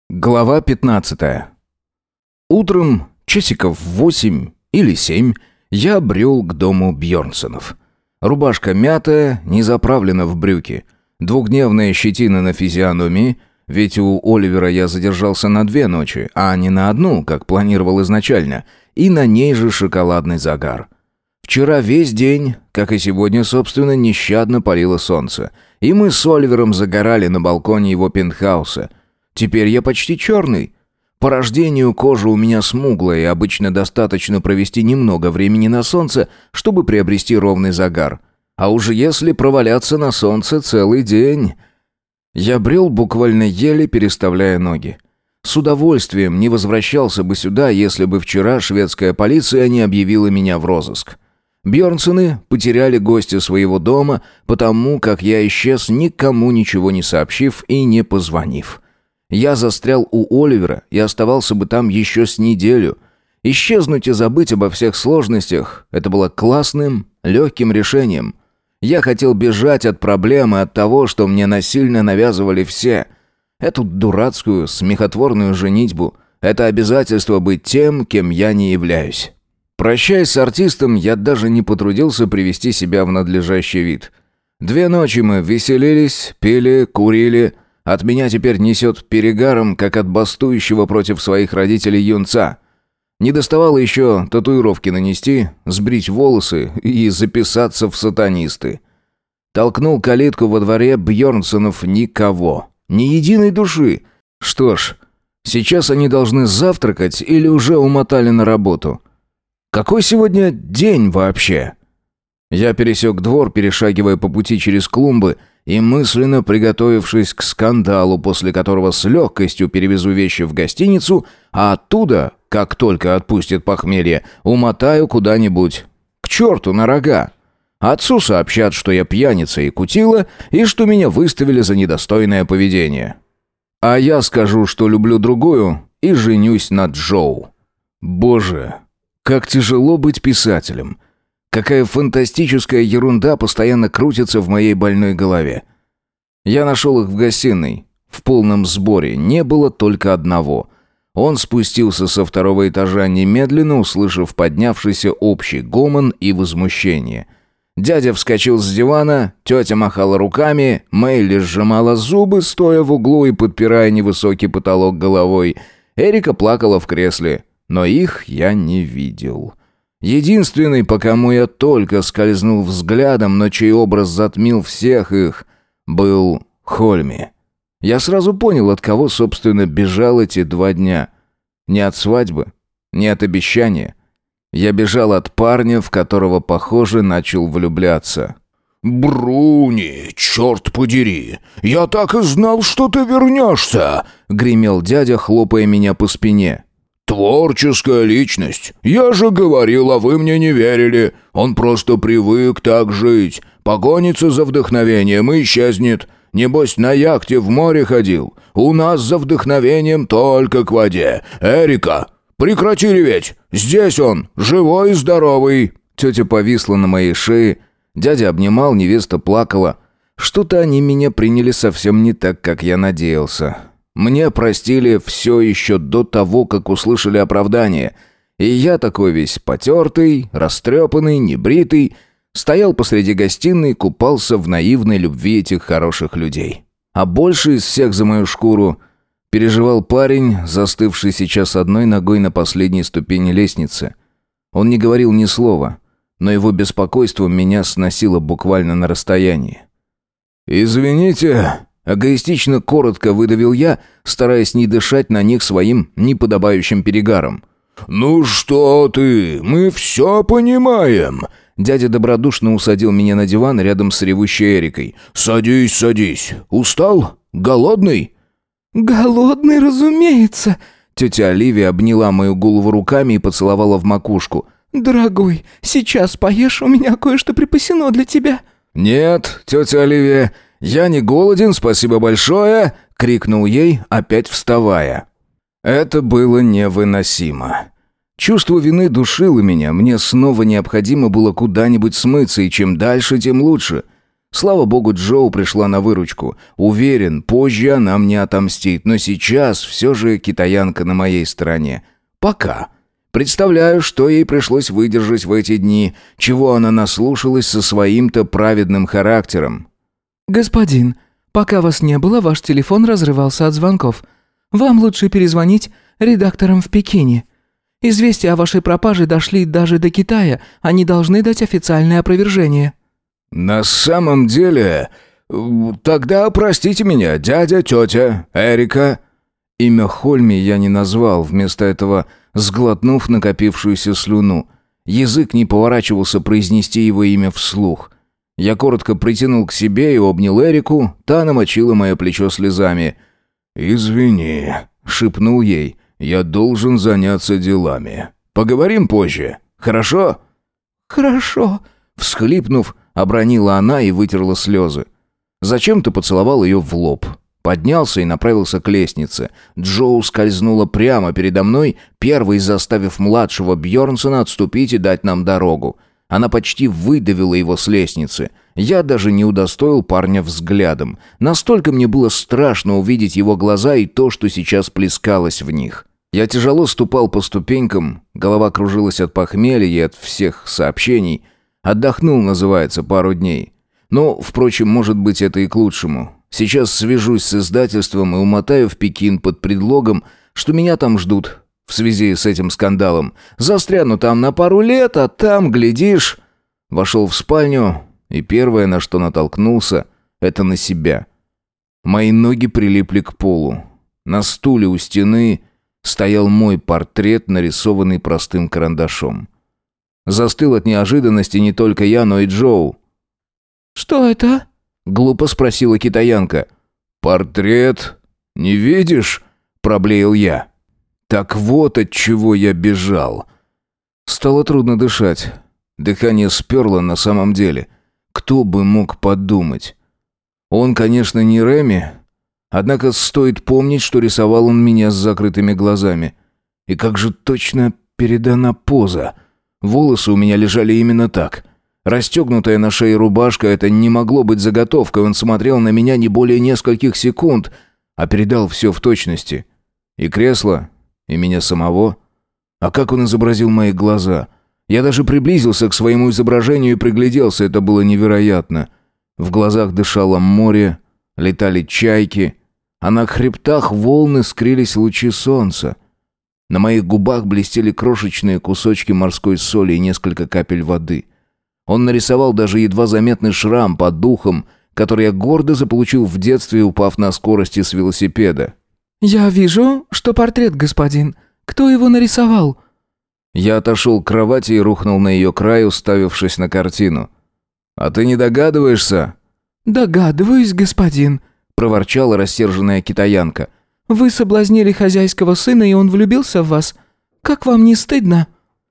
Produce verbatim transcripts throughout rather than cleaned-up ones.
Глава пятнадцатая. Утром, часиков в восемь или семь, я брел к дому Бьернсонов. Рубашка мятая, не заправлена в брюки. Двухдневная щетина на физиономии, ведь у Оливера я задержался на две ночи, а не на одну, как планировал изначально, и на ней же шоколадный загар. Вчера весь день, как и сегодня, собственно, нещадно палило солнце, и мы с Оливером загорали на балконе его пентхауса. Теперь я почти черный. По рождению кожа у меня смуглая, и обычно достаточно провести немного времени на солнце, чтобы приобрести ровный загар. А уж если проваляться на солнце целый день... Я брел буквально еле, переставляя ноги. С удовольствием не возвращался бы сюда, если бы вчера шведская полиция не объявила меня в розыск. Бьернсоны потеряли гостя своего дома, потому как я исчез, никому ничего не сообщив и не позвонив. Я застрял у Оливера и оставался бы там еще с неделю. Исчезнуть и забыть обо всех сложностях – это было классным, легким решением. Я хотел бежать от проблемы, от того, что мне насильно навязывали все. Эту дурацкую, смехотворную женитьбу, это обязательство быть тем, кем я не являюсь. Прощаясь с артистом, я даже не потрудился привести себя в надлежащий вид. Две ночи мы веселились, пили, курили. От меня теперь несет перегаром, как от бастующего против своих родителей юнца. Не доставало еще татуировки нанести, сбрить волосы и записаться в сатанисты. Толкнул калитку во дворе Бьернсонов никого. Ни единой души. Что ж, сейчас они должны завтракать или уже умотали на работу. Какой сегодня день вообще? Я пересек двор, перешагивая по пути через клумбы, и мысленно приготовившись к скандалу, после которого с легкостью перевезу вещи в гостиницу, а оттуда, как только отпустит похмелье, умотаю куда-нибудь. К черту на рога. Отцу сообщат, что я пьяница и кутила, и что меня выставили за недостойное поведение. А я скажу, что люблю другую, и женюсь на Джоу. Боже, как тяжело быть писателем. Какая фантастическая ерунда постоянно крутится в моей больной голове. Я нашел их в гостиной. В полном сборе. Не было только одного. Он спустился со второго этажа немедленно, услышав поднявшийся общий гомон и возмущение. Дядя вскочил с дивана, тетя махала руками, Мэйли сжимала зубы, стоя в углу и подпирая невысокий потолок головой. Эрика плакала в кресле, но их я не видел. Единственный, по кому я только скользнул взглядом, но чей образ затмил всех их, был Хольми. Я сразу понял, от кого, собственно, бежал эти два дня. Не от свадьбы, не от обещания. Я бежал от парня, в которого, похоже, начал влюбляться. «Бруни, черт подери! Я так и знал, что ты вернешься!» — гремел дядя, хлопая меня по спине. «Творческая личность. Я же говорил, а вы мне не верили. Он просто привык так жить. Погонится за вдохновением и исчезнет. Небось, на яхте в море ходил. У нас за вдохновением только к воде. Эрика, прекрати реветь. Здесь он, живой и здоровый». Тетя повисла на моей шее. Дядя обнимал, невеста плакала. Что-то они меня приняли совсем не так, как я надеялся. Мне простили все еще до того, как услышали оправдание. И я такой весь потертый, растрепанный, небритый, стоял посреди гостиной и купался в наивной любви этих хороших людей. А больше из всех за мою шкуру переживал парень, застывший сейчас одной ногой на последней ступени лестницы. Он не говорил ни слова, но его беспокойство меня сносило буквально на расстоянии. «Извините...» Эгоистично коротко выдавил я, стараясь не дышать на них своим неподобающим перегаром. «Ну что ты, мы все понимаем!» Дядя добродушно усадил меня на диван рядом с ревущей Эрикой. «Садись, садись. Устал? Голодный?» «Голодный, разумеется!» Тетя Оливия обняла мою голову руками и поцеловала в макушку. «Дорогой, сейчас поешь, у меня кое-что припасено для тебя». «Нет, тетя Оливия, я не голоден, спасибо большое!» — крикнул ей, опять вставая. Это было невыносимо. Чувство вины душило меня, мне снова необходимо было куда-нибудь смыться, и чем дальше, тем лучше. Слава богу, Джоу пришла на выручку. Уверен, позже она мне отомстит, но сейчас все же китаянка на моей стороне. Пока. Представляю, что ей пришлось выдержать в эти дни, чего она наслушалась со своим-то праведным характером. «Господин, пока вас не было, ваш телефон разрывался от звонков. Вам лучше перезвонить редакторам в Пекине. Известия о вашей пропаже дошли даже до Китая, они должны дать официальное опровержение». «На самом деле... Тогда простите меня, дядя, тетя, Эрика». Имя Хольми я не назвал, вместо этого сглотнув накопившуюся слюну. Язык не поворачивался произнести его имя вслух. Я коротко притянул к себе и обнял Эрику, та намочила мое плечо слезами. «Извини», — шепнул ей, — «я должен заняться делами. Поговорим позже, хорошо?» «Хорошо», — всхлипнув, обронила она и вытерла слезы. Зачем-то поцеловал ее в лоб. Поднялся и направился к лестнице. Джоу скользнула прямо передо мной, первой заставив младшего Бьорнсона отступить и дать нам дорогу. Она почти выдавила его с лестницы. Я даже не удостоил парня взглядом. Настолько мне было страшно увидеть его глаза и то, что сейчас плескалось в них. Я тяжело ступал по ступенькам, голова кружилась от похмелья и от всех сообщений. Отдохнул, называется, пару дней. Но, впрочем, может быть, это и к лучшему. Сейчас свяжусь с издательством и умотаю в Пекин под предлогом, что меня там ждут в связи с этим скандалом. Застряну там на пару лет, а там, глядишь... Вошел в спальню, и первое, на что натолкнулся, это на себя. Мои ноги прилипли к полу. На стуле у стены стоял мой портрет, нарисованный простым карандашом. Застыл от неожиданности не только я, но и Джоу. «Что это?» — глупо спросила китаянка. «Портрет? Не видишь?» — проблеял я. «Так вот от чего я бежал». Стало трудно дышать. Дыхание сперло на самом деле. Кто бы мог подумать? Он, конечно, не Реми, однако стоит помнить, что рисовал он меня с закрытыми глазами. И как же точно передана поза. Волосы у меня лежали именно так. Расстегнутая на шее рубашка — это не могло быть заготовкой. Он смотрел на меня не более нескольких секунд, а передал все в точности. И кресло, и меня самого. А как он изобразил мои глаза? Я даже приблизился к своему изображению и пригляделся. Это было невероятно. В глазах дышало море, летали чайки, а на хребтах волны скрылись лучи солнца. На моих губах блестели крошечные кусочки морской соли и несколько капель воды. Он нарисовал даже едва заметный шрам под духом, который я гордо заполучил в детстве, упав на скорости с велосипеда. «Я вижу, что портрет, господин. Кто его нарисовал?» Я отошел к кровати и рухнул на ее край, уставившись на картину. «А ты не догадываешься?» «Догадываюсь, господин», — проворчала рассерженная китаянка. «Вы соблазнили хозяйского сына, и он влюбился в вас. Как вам не стыдно?»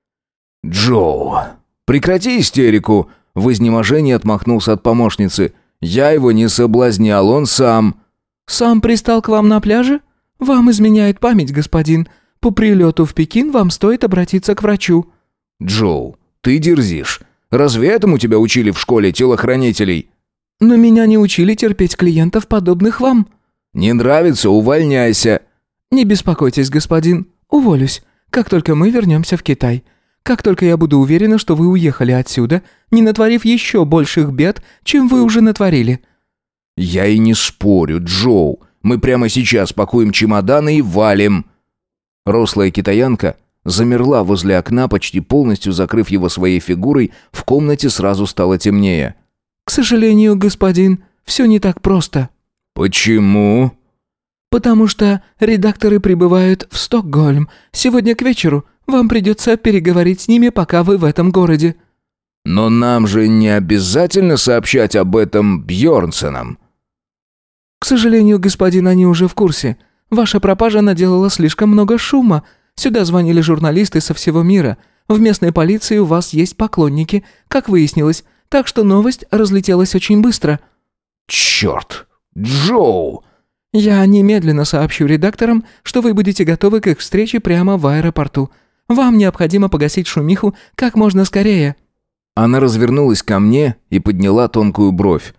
«Джоу, прекрати истерику!» — в изнеможении отмахнулся от помощницы. «Я его не соблазнял, он сам». «Сам пристал к вам на пляже? Вам изменяет память, господин. По прилету в Пекин вам стоит обратиться к врачу». «Джоу, ты дерзишь. Разве этому тебя учили в школе телохранителей?» «Но меня не учили терпеть клиентов, подобных вам». «Не нравится? Увольняйся». «Не беспокойтесь, господин. Уволюсь, как только мы вернемся в Китай. Как только я буду уверена, что вы уехали отсюда, не натворив еще больших бед, чем вы уже натворили». «Я и не спорю, Джоу. Мы прямо сейчас пакуем чемоданы и валим». Рослая китаянка замерла возле окна, почти полностью закрыв его своей фигурой. В комнате сразу стало темнее. «К сожалению, господин, все не так просто». «Почему?» «Потому что редакторы прибывают в Стокгольм. Сегодня к вечеру вам придется переговорить с ними, пока вы в этом городе». «Но нам же не обязательно сообщать об этом Бьорнсонам». «К сожалению, господин, они уже в курсе. Ваша пропажа наделала слишком много шума. Сюда звонили журналисты со всего мира. В местной полиции у вас есть поклонники, как выяснилось, так что новость разлетелась очень быстро». «Черт! Джоу!» «Я немедленно сообщу редакторам, что вы будете готовы к их встрече прямо в аэропорту. Вам необходимо погасить шумиху как можно скорее». Она развернулась ко мне и подняла тонкую бровь.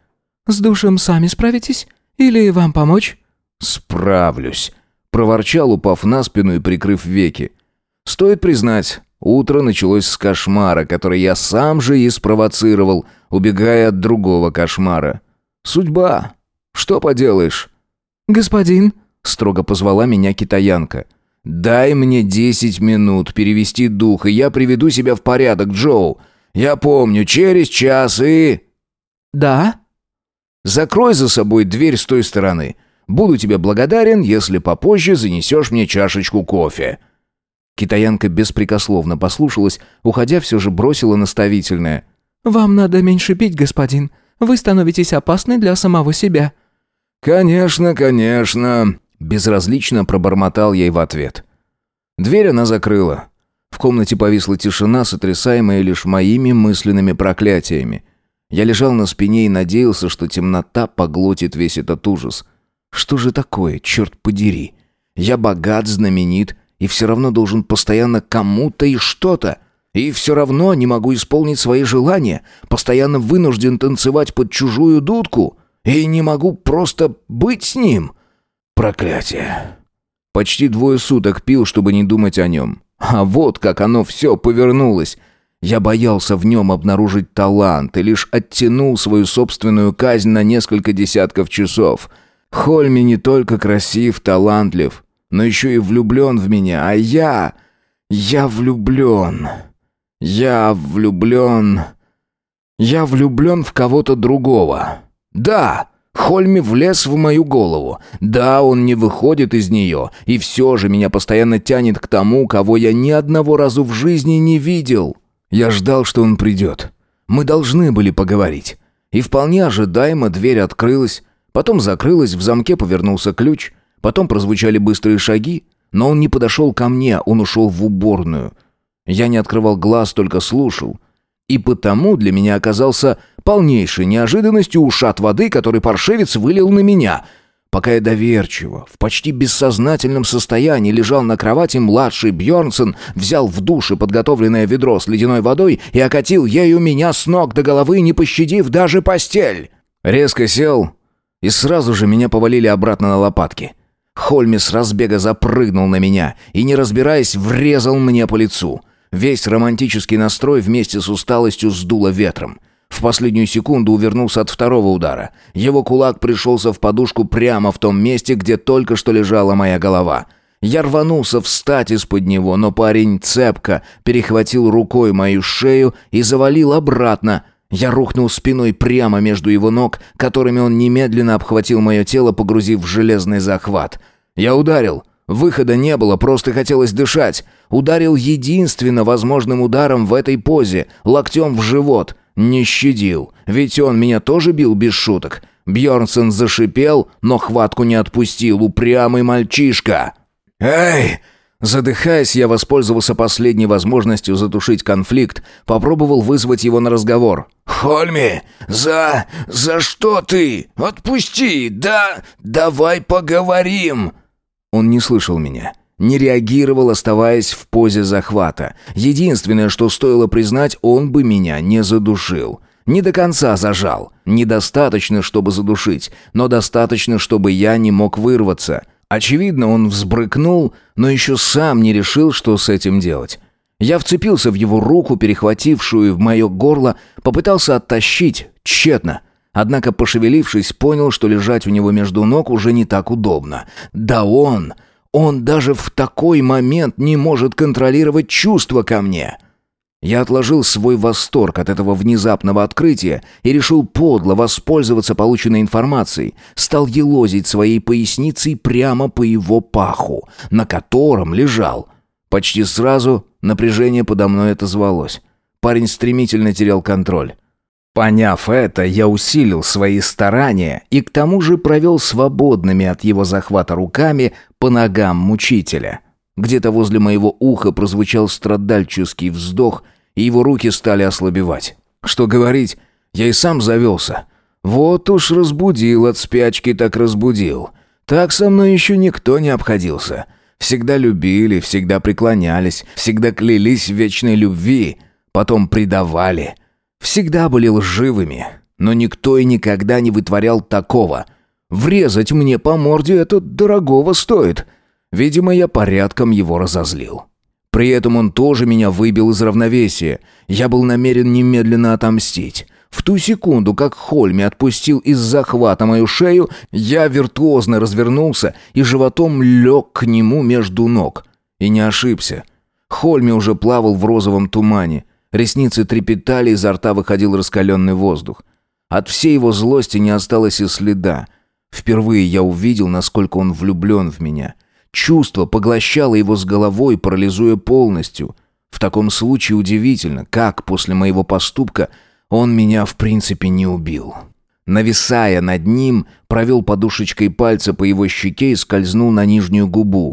С душем сами справитесь? Или вам помочь?» «Справлюсь», — проворчал, упав на спину и прикрыв веки. Стоит признать, утро началось с кошмара, который я сам же и спровоцировал, убегая от другого кошмара. Судьба. Что поделаешь? «Господин», — строго позвала меня китаянка. «Дай мне десять минут перевести дух, и я приведу себя в порядок, Джоу. Я помню, через час и...» «Да?» «Закрой за собой дверь с той стороны. Буду тебе благодарен, если попозже занесешь мне чашечку кофе». Китаянка беспрекословно послушалась, уходя все же бросила наставительное. «Вам надо меньше пить, господин. Вы становитесь опасны для самого себя». «Конечно, конечно», — безразлично пробормотал ей в ответ. Дверь она закрыла. В комнате повисла тишина, сотрясаемая лишь моими мысленными проклятиями. Я лежал на спине и надеялся, что темнота поглотит весь этот ужас. Что же такое, черт подери? Я богат, знаменит, и все равно должен постоянно кому-то и что-то. И все равно не могу исполнить свои желания. Постоянно вынужден танцевать под чужую дудку. И не могу просто быть с ним. Проклятие. Почти двое суток пил, чтобы не думать о нем. А вот как оно все повернулось. Я боялся в нем обнаружить талант и лишь оттянул свою собственную казнь на несколько десятков часов. Хольми не только красив, талантлив, но еще и влюблен в меня, а я... Я влюблен. Я влюблен... Я влюблен в кого-то другого. Да, Хольми влез в мою голову. Да, он не выходит из нее, и все же меня постоянно тянет к тому, кого я ни одного разу в жизни не видел. Я ждал, что он придет. Мы должны были поговорить. И вполне ожидаемо дверь открылась, потом закрылась, в замке повернулся ключ, потом прозвучали быстрые шаги, но он не подошел ко мне, он ушел в уборную. Я не открывал глаз, только слушал. И потому для меня оказался полнейшей неожиданностью ушат воды, который паршивец вылил на меня. Пока я доверчиво, в почти бессознательном состоянии лежал на кровати, младший Бьорнсон взял в душе подготовленное ведро с ледяной водой и окатил ею меня с ног до головы, не пощадив даже постель. Резко сел, и сразу же меня повалили обратно на лопатки. Хольми с разбега запрыгнул на меня и, не разбираясь, врезал мне по лицу. Весь романтический настрой вместе с усталостью сдуло ветром. В последнюю секунду увернулся от второго удара. Его кулак пришелся в подушку прямо в том месте, где только что лежала моя голова. Я рванулся встать из-под него, но парень цепко перехватил рукой мою шею и завалил обратно. Я рухнул спиной прямо между его ног, которыми он немедленно обхватил мое тело, погрузив в железный захват. Я ударил. Выхода не было, просто хотелось дышать. Ударил единственно возможным ударом в этой позе, локтем в живот. Не щадил, ведь он меня тоже бил без шуток. Бьорнсон зашипел, но хватку не отпустил, упрямый мальчишка. «Эй!» Задыхаясь, я воспользовался последней возможностью затушить конфликт, попробовал вызвать его на разговор. «Хольми, за... за что ты? Отпусти, да... давай поговорим!» Он не слышал меня, не реагировал, оставаясь в позе захвата. Единственное, что стоило признать, он бы меня не задушил. Не до конца зажал. Недостаточно, чтобы задушить, но достаточно, чтобы я не мог вырваться. Очевидно, он взбрыкнул, но еще сам не решил, что с этим делать. Я вцепился в его руку, перехватившую в мое горло, попытался оттащить, тщетно. Однако, пошевелившись, понял, что лежать у него между ног уже не так удобно. Да он, он даже в такой момент не может контролировать чувства ко мне. Я отложил свой восторг от этого внезапного открытия и решил подло воспользоваться полученной информацией. Стал елозить своей поясницей прямо по его паху, на котором лежал. Почти сразу напряжение подо мной отозвалось. Парень стремительно терял контроль. Поняв это, я усилил свои старания и к тому же провел свободными от его захвата руками по ногам мучителя. Где-то возле моего уха прозвучал страдальческий вздох, и его руки стали ослабевать. Что говорить, я и сам завелся. Вот уж разбудил от спячки, так разбудил. Так со мной еще никто не обходился. Всегда любили, всегда преклонялись, всегда клялись в вечной любви, потом предавали. Всегда были лживыми. Но никто и никогда не вытворял такого. Врезать мне по морде это дорогого стоит. Видимо, я порядком его разозлил. При этом он тоже меня выбил из равновесия. Я был намерен немедленно отомстить. В ту секунду, как Хольми отпустил из захвата мою шею, я виртуозно развернулся и животом лег к нему между ног. И не ошибся. Хольми уже плавал в розовом тумане. Ресницы трепетали, изо рта выходил раскаленный воздух. От всей его злости не осталось и следа. Впервые я увидел, насколько он влюблен в меня. Чувство поглощало его с головой, парализуя полностью. В таком случае удивительно, как после моего поступка он меня в принципе не убил. Нависая над ним, провел подушечкой пальца по его щеке и скользнул на нижнюю губу.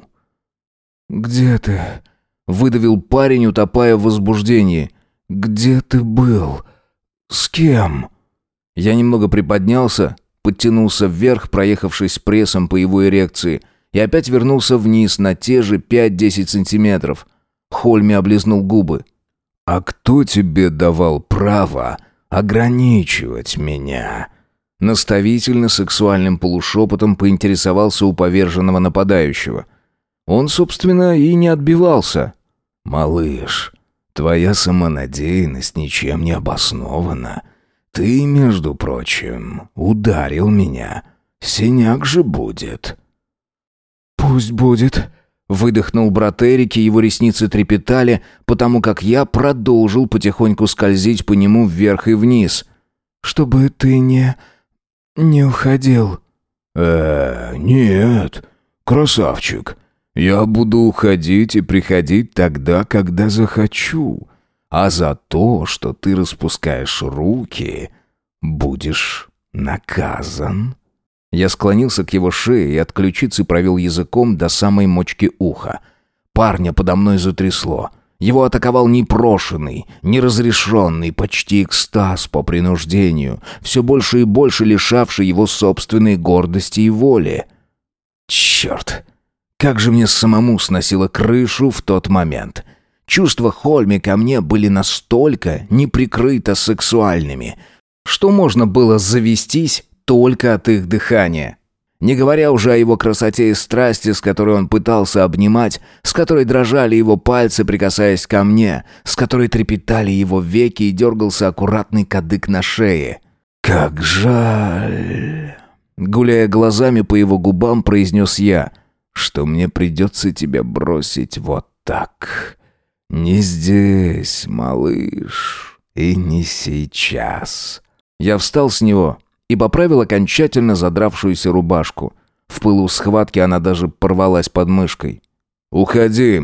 «Где ты?» — выдавил парень, утопая в возбуждении. «Где ты был? С кем?» Я немного приподнялся, подтянулся вверх, проехавшись прессом по его эрекции, и опять вернулся вниз на те же пять-десять сантиметров. Хольми облизнул губы. «А кто тебе давал право ограничивать меня?» Наставительно сексуальным полушепотом поинтересовался у поверженного нападающего. Он, собственно, и не отбивался. «Малыш, твоя самонадеянность ничем не обоснована. Ты, между прочим, ударил меня. Синяк же будет». «Пусть будет», — выдохнул брат Эрики, его ресницы трепетали, потому как я продолжил потихоньку скользить по нему вверх и вниз. «Чтобы ты не... не уходил». «Э, нет, красавчик. Я буду уходить и приходить тогда, когда захочу. А за то, что ты распускаешь руки, будешь наказан». Я склонился к его шее и от ключицы провел языком до самой мочки уха. Парня подо мной затрясло. Его атаковал непрошенный, неразрешенный, почти экстаз по принуждению, все больше и больше лишавший его собственной гордости и воли. Черт! Как же мне самому сносило крышу в тот момент! Чувства Хольми ко мне были настолько неприкрыто сексуальными, что можно было завестись только от их дыхания. Не говоря уже о его красоте и страсти, с которой он пытался обнимать, с которой дрожали его пальцы, прикасаясь ко мне, с которой трепетали его веки и дергался аккуратный кадык на шее. «Как жаль!» Гуляя глазами по его губам, произнес я, «что мне придется тебя бросить вот так. Не здесь, малыш, и не сейчас». Я встал с него и поправил окончательно задравшуюся рубашку. В пылу схватки она даже порвалась под мышкой. «Уходи.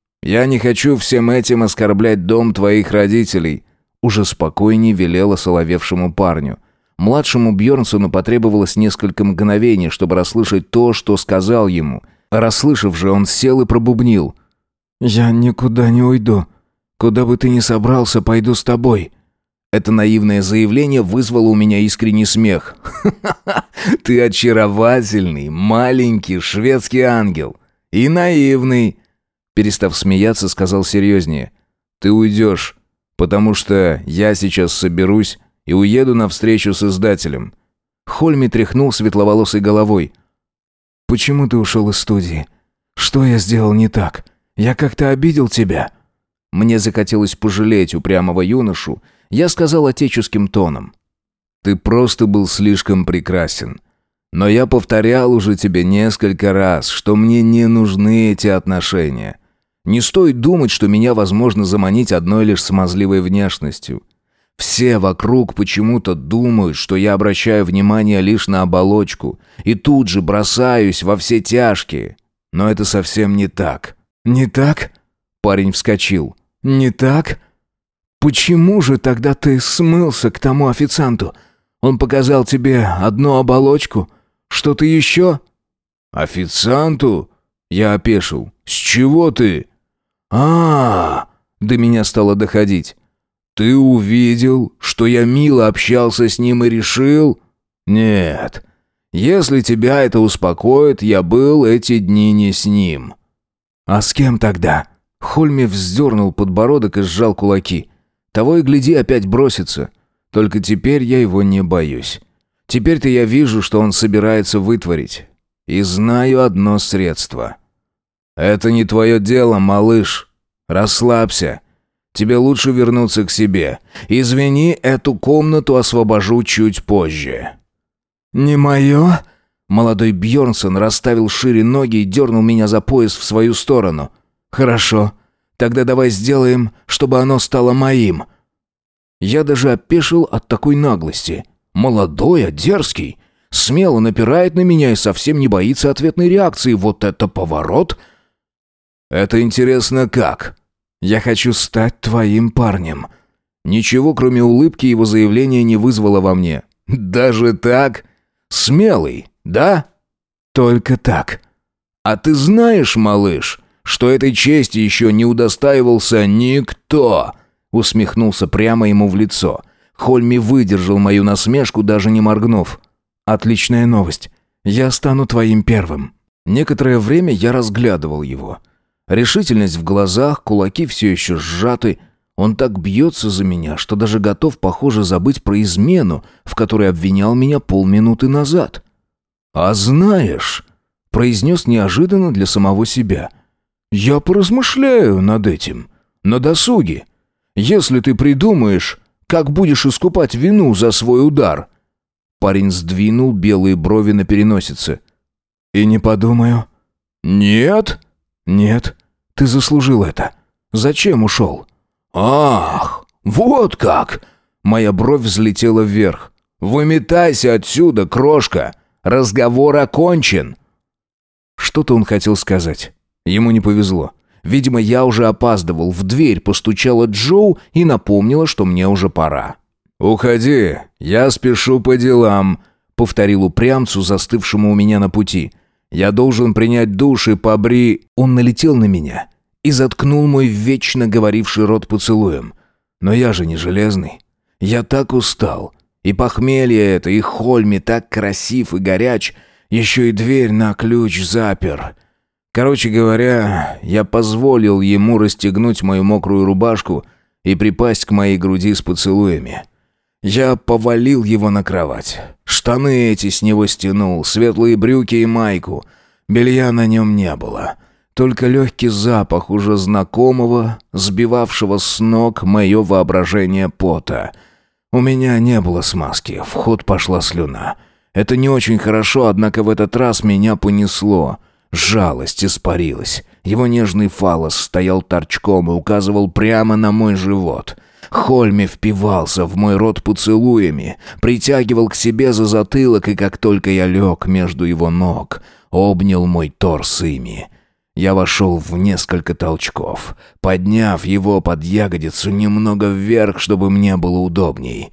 Я не хочу всем этим оскорблять дом твоих родителей», уже спокойнее велела соловевшему парню. Младшему Бьернсону потребовалось несколько мгновений, чтобы расслышать то, что сказал ему. Расслышав же, он сел и пробубнил. «Я никуда не уйду. Куда бы ты ни собрался, пойду с тобой». Это наивное заявление вызвало у меня искренний смех. «Ха-ха-ха! Ты очаровательный, маленький шведский ангел. И наивный!» Перестав смеяться, сказал серьезнее. «Ты уйдешь, потому что я сейчас соберусь и уеду на встречу с издателем». Хольми тряхнул светловолосой головой. «Почему ты ушел из студии? Что я сделал не так? Я как-то обидел тебя?» Мне захотелось пожалеть упрямого юношу. Я сказал отеческим тоном. «Ты просто был слишком прекрасен. Но я повторял уже тебе несколько раз, что мне не нужны эти отношения. Не стоит думать, что меня возможно заманить одной лишь смазливой внешностью. Все вокруг почему-то думают, что я обращаю внимание лишь на оболочку и тут же бросаюсь во все тяжкие. Но это совсем не так». «Не так?» Парень вскочил. «Не так? Почему же тогда ты смылся к тому официанту? Он показал тебе одну оболочку? Что-то еще?» «Официанту?» Я опешил. «С чего ты?» а, -а, -а До меня стало доходить. «Ты увидел, что я мило общался с ним и решил?» «Нет. Если тебя это успокоит, я был эти дни не с ним». «А с кем тогда?» Хольми вздернул подбородок и сжал кулаки. Того и гляди, опять бросится. Только теперь я его не боюсь. Теперь-то я вижу, что он собирается вытворить. И знаю одно средство. Это не твое дело, малыш. Расслабься. Тебе лучше вернуться к себе. Извини, эту комнату освобожу чуть позже». «Не мое?» Молодой Бьернсон расставил шире ноги и дернул меня за пояс в свою сторону. «Хорошо. Тогда давай сделаем, чтобы оно стало моим». Я даже опешил от такой наглости. Молодой, а дерзкий. Смело напирает на меня и совсем не боится ответной реакции. Вот это поворот! «Это интересно как?» «Я хочу стать твоим парнем». Ничего, кроме улыбки, его заявление не вызвало во мне. «Даже так? Смелый, да?» «Только так». «А ты знаешь, малыш, что этой чести еще не удостаивался никто?» Усмехнулся прямо ему в лицо. Хольми выдержал мою насмешку, даже не моргнув. «Отличная новость. Я стану твоим первым». Некоторое время я разглядывал его. Решительность в глазах, кулаки все еще сжаты. Он так бьется за меня, что даже готов, похоже, забыть про измену, в которой обвинял меня полминуты назад. «А знаешь», — произнес неожиданно для самого себя, «я поразмышляю над этим, на досуге. Если ты придумаешь, как будешь искупать вину за свой удар». Парень сдвинул белые брови на переносице. «И не подумаю». «Нет?» «Нет, ты заслужил это. Зачем ушел?» «Ах, вот как!» Моя бровь взлетела вверх. «Выметайся отсюда, крошка! Разговор окончен!» Что-то он хотел сказать. Ему не повезло. Видимо, я уже опаздывал. В дверь постучала Джоу и напомнила, что мне уже пора. «Уходи, я спешу по делам», — повторил упрямцу, застывшему у меня на пути. «Я должен принять душ и побри...» Он налетел на меня и заткнул мой вечно говоривший рот поцелуем. Но я же не железный. Я так устал. И похмелье это, и Хольми так красив и горяч, еще и дверь на ключ запер. Короче говоря, я позволил ему расстегнуть мою мокрую рубашку и припасть к моей груди с поцелуями. Я повалил его на кровать. Штаны эти с него стянул, светлые брюки и майку. Белья на нем не было. Только легкий запах уже знакомого, сбивавшего с ног мое воображение пота. У меня не было смазки, в ход пошла слюна. Это не очень хорошо, однако в этот раз меня понесло. Жалость испарилась. Его нежный фаллос стоял торчком и указывал прямо на мой живот. Хольми впивался в мой рот поцелуями, притягивал к себе за затылок, и как только я лег между его ног, обнял мой торс ими. Я вошел в несколько толчков, подняв его под ягодицу немного вверх, чтобы мне было удобней.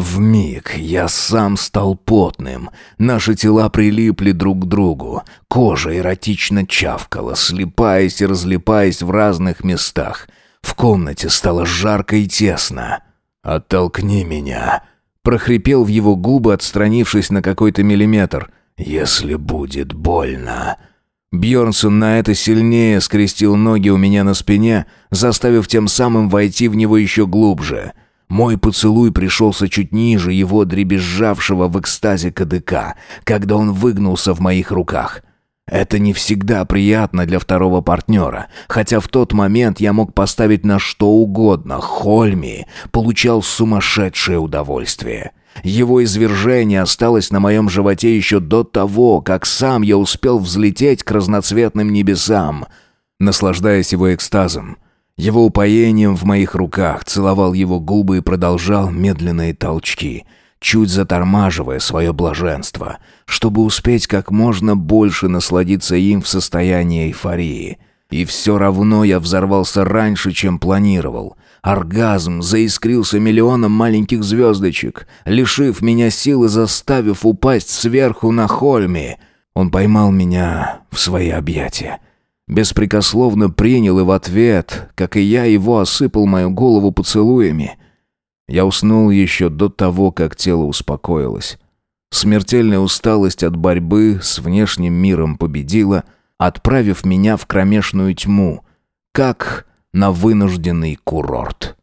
Вмиг я сам стал потным, наши тела прилипли друг к другу, кожа эротично чавкала, слипаясь и разлипаясь в разных местах. В комнате стало жарко и тесно. «Оттолкни меня», — прохрипел в его губы, отстранившись на какой-то миллиметр. «Если будет больно». Бьернсон на это сильнее скрестил ноги у меня на спине, заставив тем самым войти в него еще глубже. Мой поцелуй пришелся чуть ниже его дребезжавшего в экстазе кадыка, когда он выгнулся в моих руках. Это не всегда приятно для второго партнера, хотя в тот момент я мог поставить на что угодно. Хольми получал сумасшедшее удовольствие. Его извержение осталось на моем животе еще до того, как сам я успел взлететь к разноцветным небесам. Наслаждаясь его экстазом, его упоением в моих руках, целовал его губы и продолжал медленные толчки, чуть затормаживая свое блаженство, чтобы успеть как можно больше насладиться им в состоянии эйфории. И все равно я взорвался раньше, чем планировал. Оргазм заискрился миллионом маленьких звездочек, лишив меня сил и заставив упасть сверху на Хольми. Он поймал меня в свои объятия. Беспрекословно принял и в ответ, как и я, его осыпал мою голову поцелуями. Я уснул еще до того, как тело успокоилось. Смертельная усталость от борьбы с внешним миром победила, отправив меня в кромешную тьму, как на вынужденный курорт.